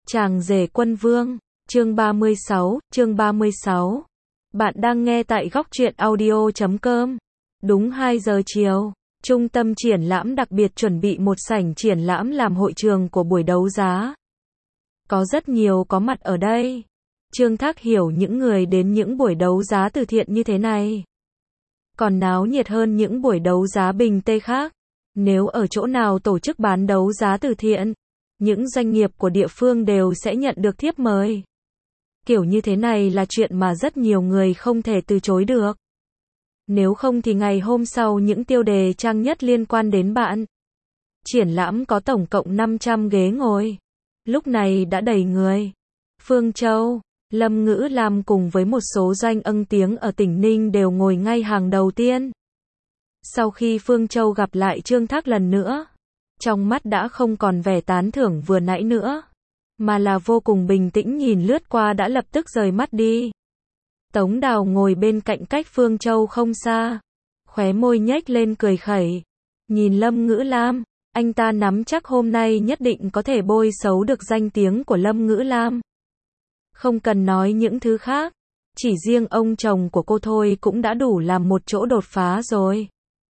Chàng rể quân vương, chương 36. Bạn đang nghe tại góc truyện audio.com. Đúng 2 giờ chiều, trung tâm triển lãm đặc biệt chuẩn bị một sảnh triển lãm làm hội trường của buổi đấu giá. Có rất nhiều có mặt ở đây. Trương Thác hiểu những người đến những buổi đấu giá từ thiện như thế này còn náo nhiệt hơn những buổi đấu giá bình tê khác. Nếu ở chỗ nào tổ chức bán đấu giá từ thiện, những doanh nghiệp của địa phương đều sẽ nhận được thiếp mời. Kiểu như thế này là chuyện mà rất nhiều người không thể từ chối được. Nếu không thì ngày hôm sau những tiêu đề trang nhất liên quan đến bạn. Triển lãm có tổng cộng 500 ghế ngồi. Lúc này đã đầy người. Phương Châu, Lâm Ngữ Lam cùng với một số doanh ân tiếng ở tỉnh Ninh đều ngồi ngay hàng đầu tiên. Sau khi Phương Châu gặp lại Trương Thác lần nữa, trong mắt đã không còn vẻ tán thưởng vừa nãy nữa, mà là vô cùng bình tĩnh, nhìn lướt qua đã lập tức rời mắt đi. Tống Đào ngồi bên cạnh cách Phương Châu không xa, khóe môi nhếch lên cười khẩy, nhìn Lâm Ngữ Lam, anh ta nắm chắc hôm nay nhất định có thể bôi xấu được danh tiếng của Lâm Ngữ Lam. Không cần nói những thứ khác, chỉ riêng ông chồng của cô thôi cũng đã đủ làm một chỗ đột phá rồi.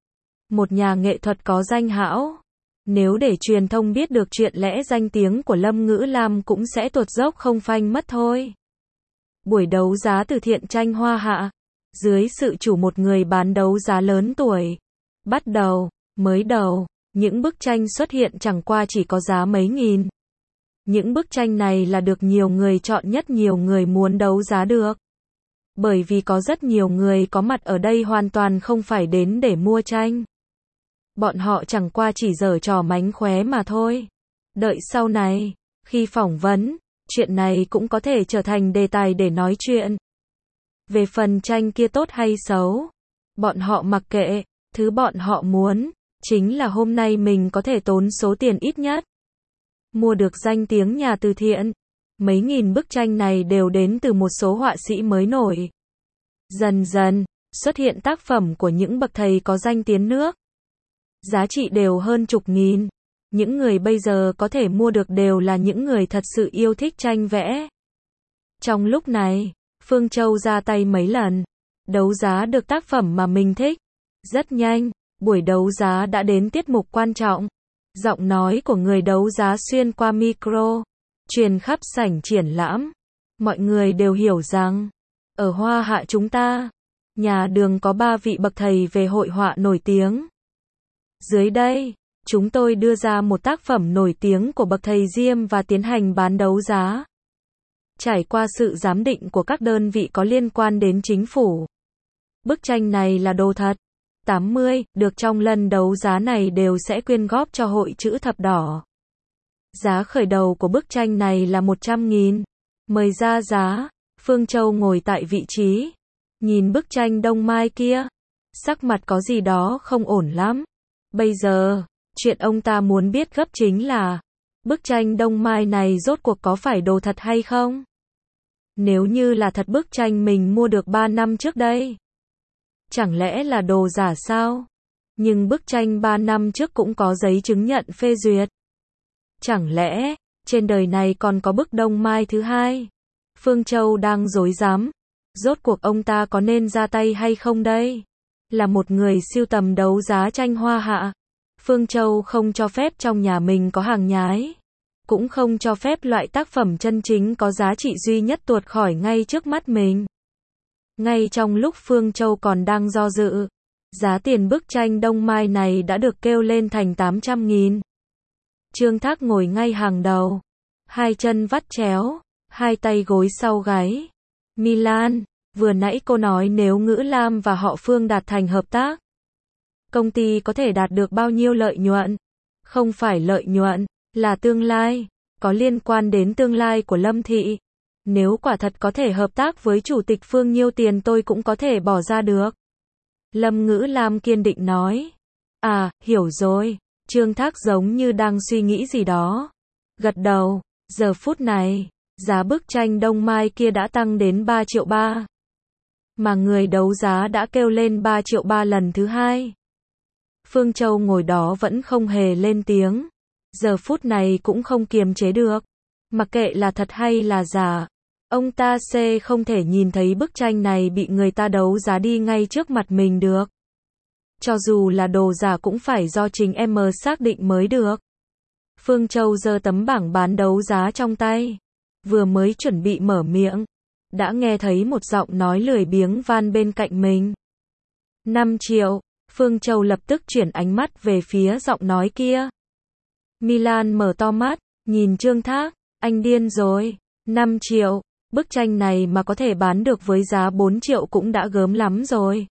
Một nhà nghệ thuật có danh hão, nếu để truyền thông biết được chuyện lẽ danh tiếng của Lâm Ngữ Lam cũng sẽ tuột dốc không phanh mất thôi. Buổi đấu giá từ thiện tranh hoa hạ, dưới sự chủ một người bán đấu giá lớn tuổi. Bắt đầu, mới đầu, những bức tranh xuất hiện chẳng qua chỉ có giá mấy nghìn. Những bức tranh này là được nhiều người chọn nhất, nhiều người muốn đấu giá được. Bởi vì có rất nhiều người có mặt ở đây hoàn toàn không phải đến để mua tranh. Bọn họ chẳng qua chỉ giở trò mánh khóe mà thôi. Đợi sau này, khi phỏng vấn, chuyện này cũng có thể trở thành đề tài để nói chuyện. Về phần tranh kia tốt hay xấu, bọn họ mặc kệ, thứ bọn họ muốn, chính là hôm nay mình có thể tốn số tiền ít nhất. Mua được danh tiếng nhà từ thiện. Mấy nghìn bức tranh này đều đến từ một số họa sĩ mới nổi. Dần dần, xuất hiện tác phẩm của những bậc thầy có danh tiến nước. Giá trị đều hơn chục nghìn. Những người bây giờ có thể mua được đều là những người thật sự yêu thích tranh vẽ. Trong lúc này, Phương Châu ra tay mấy lần, đấu giá được tác phẩm mà mình thích. Rất nhanh, buổi đấu giá đã đến tiết mục quan trọng. Giọng nói của người đấu giá xuyên qua micro, truyền khắp sảnh triển lãm. Mọi người đều hiểu rằng, ở Hoa Hạ chúng ta, nhà Đường có 3 vị bậc thầy về hội họa nổi tiếng. Dưới đây, chúng tôi đưa ra một tác phẩm nổi tiếng của bậc thầy Diêm và tiến hành bán đấu giá. Trải qua sự giám định của các đơn vị có liên quan đến chính phủ. Bức tranh này là đồ thật. 80, được trong lần đấu giá này đều sẽ quyên góp cho Hội Chữ Thập Đỏ. Giá khởi đầu của bức tranh này là 100.000. Mời ra giá. Phương Châu ngồi tại vị trí, nhìn bức tranh Đông Mai kia, sắc mặt có gì đó không ổn lắm. Bây giờ, chuyện ông ta muốn biết gấp chính là, bức tranh Đông Mai này rốt cuộc có phải đồ thật hay không? Nếu như là thật, bức tranh mình mua được 3 năm trước đây, chẳng lẽ là đồ giả sao? Nhưng bức tranh 3 năm trước cũng có giấy chứng nhận phê duyệt. Chẳng lẽ, trên đời này còn có bức Đông Mai thứ hai? Phương Châu đang rối rắm. Rốt cuộc ông ta có nên ra tay hay không đây? Là một người sưu tầm đấu giá tranh hoa hạ, Phương Châu không cho phép trong nhà mình có hàng nhái. Cũng không cho phép loại tác phẩm chân chính có giá trị duy nhất tuột khỏi ngay trước mắt mình. Ngay trong lúc Phương Châu còn đang do dự, giá tiền bức tranh Đông Mai này đã được kêu lên thành 800.000. Trương Thác ngồi ngay hàng đầu, hai chân vắt chéo, hai tay gối sau gáy. Milan, vừa nãy cô nói nếu Ngữ Lam và họ Phương đạt thành hợp tác, công ty có thể đạt được bao nhiêu lợi nhuận? Không phải lợi nhuận, là tương lai, có liên quan đến tương lai của Lâm Thị. Nếu quả thật có thể hợp tác với chủ tịch Phương, nhiêu tiền tôi cũng có thể bỏ ra được. Lâm Ngữ Lam kiên định nói. À, hiểu rồi. Trương Thác giống như đang suy nghĩ gì đó. Gật đầu. Giờ phút này, giá bức tranh Đông Mai kia đã tăng đến 3,3 triệu. Mà người đấu giá đã kêu lên 3,3 triệu lần thứ hai. Phương Châu ngồi đó vẫn không hề lên tiếng. Giờ phút này cũng không kiềm chế được. Mặc kệ là thật hay là giả, ông ta không thể nhìn thấy bức tranh này bị người ta đấu giá đi ngay trước mặt mình được. Cho dù là đồ giả cũng phải do chính em xác định mới được. Phương Châu giơ tấm bảng bán đấu giá trong tay. Vừa mới chuẩn bị mở miệng, đã nghe thấy một giọng nói lười biếng van bên cạnh mình. 5 triệu, Phương Châu lập tức chuyển ánh mắt về phía giọng nói kia. Milan mở to mắt, nhìn Trương Thác, anh điên rồi, 5 triệu, bức tranh này mà có thể bán được với giá 4 triệu cũng đã gớm lắm rồi.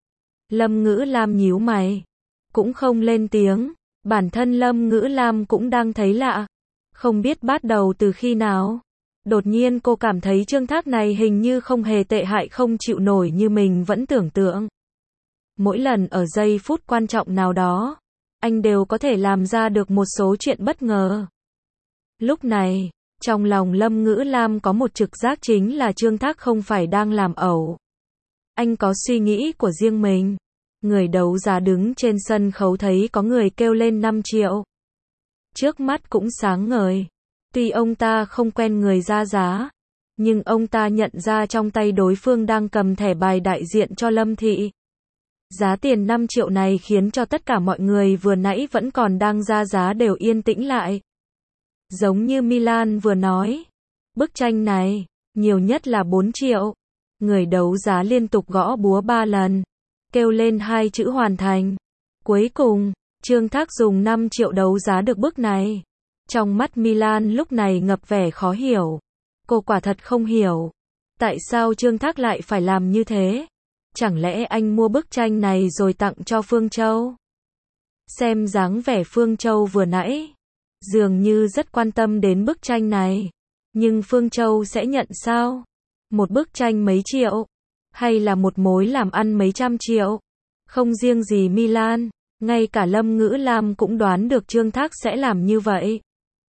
Lâm Ngữ Lam nhíu mày, cũng không lên tiếng, bản thân Lâm Ngữ Lam cũng đang thấy lạ, không biết bắt đầu từ khi nào. Đột nhiên cô cảm thấy Trương Thác này hình như không hề tệ hại không chịu nổi như mình vẫn tưởng tượng. Mỗi lần ở giây phút quan trọng nào đó, anh đều có thể làm ra được một số chuyện bất ngờ. Lúc này, trong lòng Lâm Ngữ Lam có một trực giác chính là Trương Thác không phải đang làm ẩu. Anh có suy nghĩ của riêng mình. Người đấu giá đứng trên sân khấu thấy có người kêu lên 5 triệu. Trước mắt cũng sáng ngời. Tuy ông ta không quen người ra giá, nhưng ông ta nhận ra trong tay đối phương đang cầm thẻ bài đại diện cho Lâm Thị. Giá tiền 5 triệu này khiến cho tất cả mọi người vừa nãy vẫn còn đang ra giá đều yên tĩnh lại. Giống như Milan vừa nói, bức tranh này, nhiều nhất là 4 triệu. Người đấu giá liên tục gõ búa 3 lần, kêu lên 2 chữ hoàn thành. Cuối cùng, Trương Thác dùng 5 triệu đấu giá được bức này. Trong mắt Milan lúc này ngập vẻ khó hiểu. Cô quả thật không hiểu. Tại sao Trương Thác lại phải làm như thế? Chẳng lẽ anh mua bức tranh này rồi tặng cho Phương Châu? Xem dáng vẻ Phương Châu vừa nãy, dường như rất quan tâm đến bức tranh này. Nhưng Phương Châu sẽ nhận sao? Một bức tranh mấy triệu? Hay là một mối làm ăn mấy trăm triệu? Không riêng gì Milan, ngay cả Lâm Ngữ Lam cũng đoán được Trương Thác sẽ làm như vậy.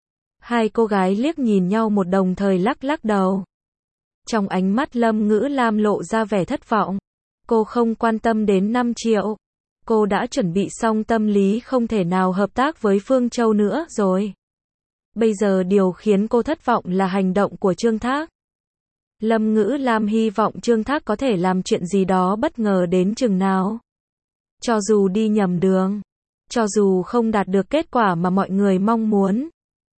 Hai cô gái liếc nhìn nhau một đồng thời lắc lắc đầu. Trong ánh mắt Lâm Ngữ Lam lộ ra vẻ thất vọng. Cô không quan tâm đến 5 triệu. Cô đã chuẩn bị xong tâm lý không thể nào hợp tác với Phương Châu nữa rồi. Bây giờ điều khiến cô thất vọng là hành động của Trương Thác. Lâm Ngữ Lam hy vọng Trương Thác có thể làm chuyện gì đó bất ngờ đến chừng nào. Cho dù đi nhầm đường, cho dù không đạt được kết quả mà mọi người mong muốn,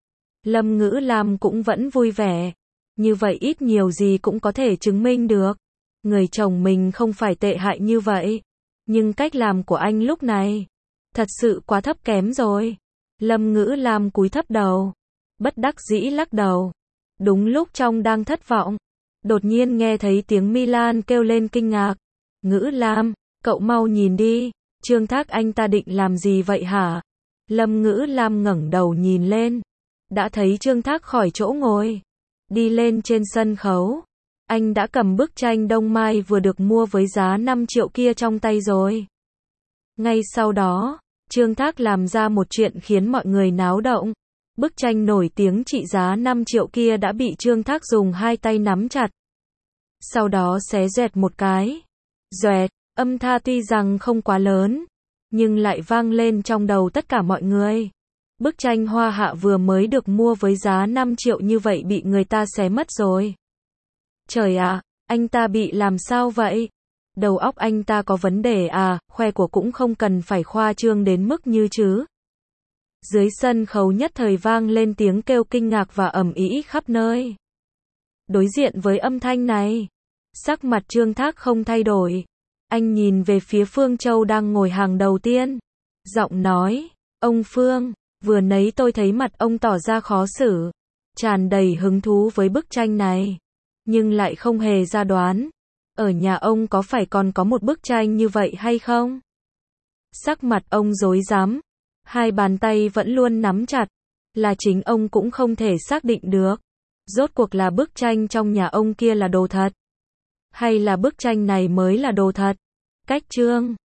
Lâm Ngữ Lam cũng vẫn vui vẻ. Như vậy ít nhiều gì cũng có thể chứng minh được người chồng mình không phải tệ hại như vậy. Nhưng cách làm của anh lúc này thật sự quá thấp kém rồi. Lâm Ngữ Lam cúi thấp đầu, bất đắc dĩ lắc đầu. Đúng lúc trong đang thất vọng, đột nhiên nghe thấy tiếng Milan kêu lên kinh ngạc. Ngữ Lam, cậu mau nhìn đi, Trương Thác anh ta định làm gì vậy hả? Lâm Ngữ Lam ngẩng đầu nhìn lên, đã thấy Trương Thác khỏi chỗ ngồi, đi lên trên sân khấu. Anh đã cầm bức tranh Đông Mai vừa được mua với giá 5 triệu kia trong tay rồi. Ngay sau đó, Trương Thác làm ra một chuyện khiến mọi người náo động. Bức tranh nổi tiếng trị giá 5 triệu kia đã bị Trương Thác dùng hai tay nắm chặt. Sau đó xé dẹt một cái. Doẹt, âm thanh tuy rằng không quá lớn, nhưng lại vang lên trong đầu tất cả mọi người. Bức tranh hoa hạ vừa mới được mua với giá 5 triệu như vậy bị người ta xé mất rồi. Trời ạ, anh ta bị làm sao vậy? Đầu óc anh ta có vấn đề à, khoe của cũng không cần phải khoa trương đến mức như chứ. Dưới sân khấu nhất thời vang lên tiếng kêu kinh ngạc và ầm ĩ khắp nơi. Đối diện với âm thanh này, sắc mặt Trương Thác không thay đổi. Anh nhìn về phía Phương Châu đang ngồi hàng đầu tiên. Giọng nói, ông Phương, vừa nãy tôi thấy mặt ông tỏ ra khó xử, tràn đầy hứng thú với bức tranh này, nhưng lại không hề ra đoán, ở nhà ông có phải còn có một bức tranh như vậy hay không? Sắc mặt ông rối rắm, hai bàn tay vẫn luôn nắm chặt, là chính ông cũng không thể xác định được. Rốt cuộc là bức tranh trong nhà ông kia là đồ thật, hay là bức tranh này mới là đồ thật? Cách Trương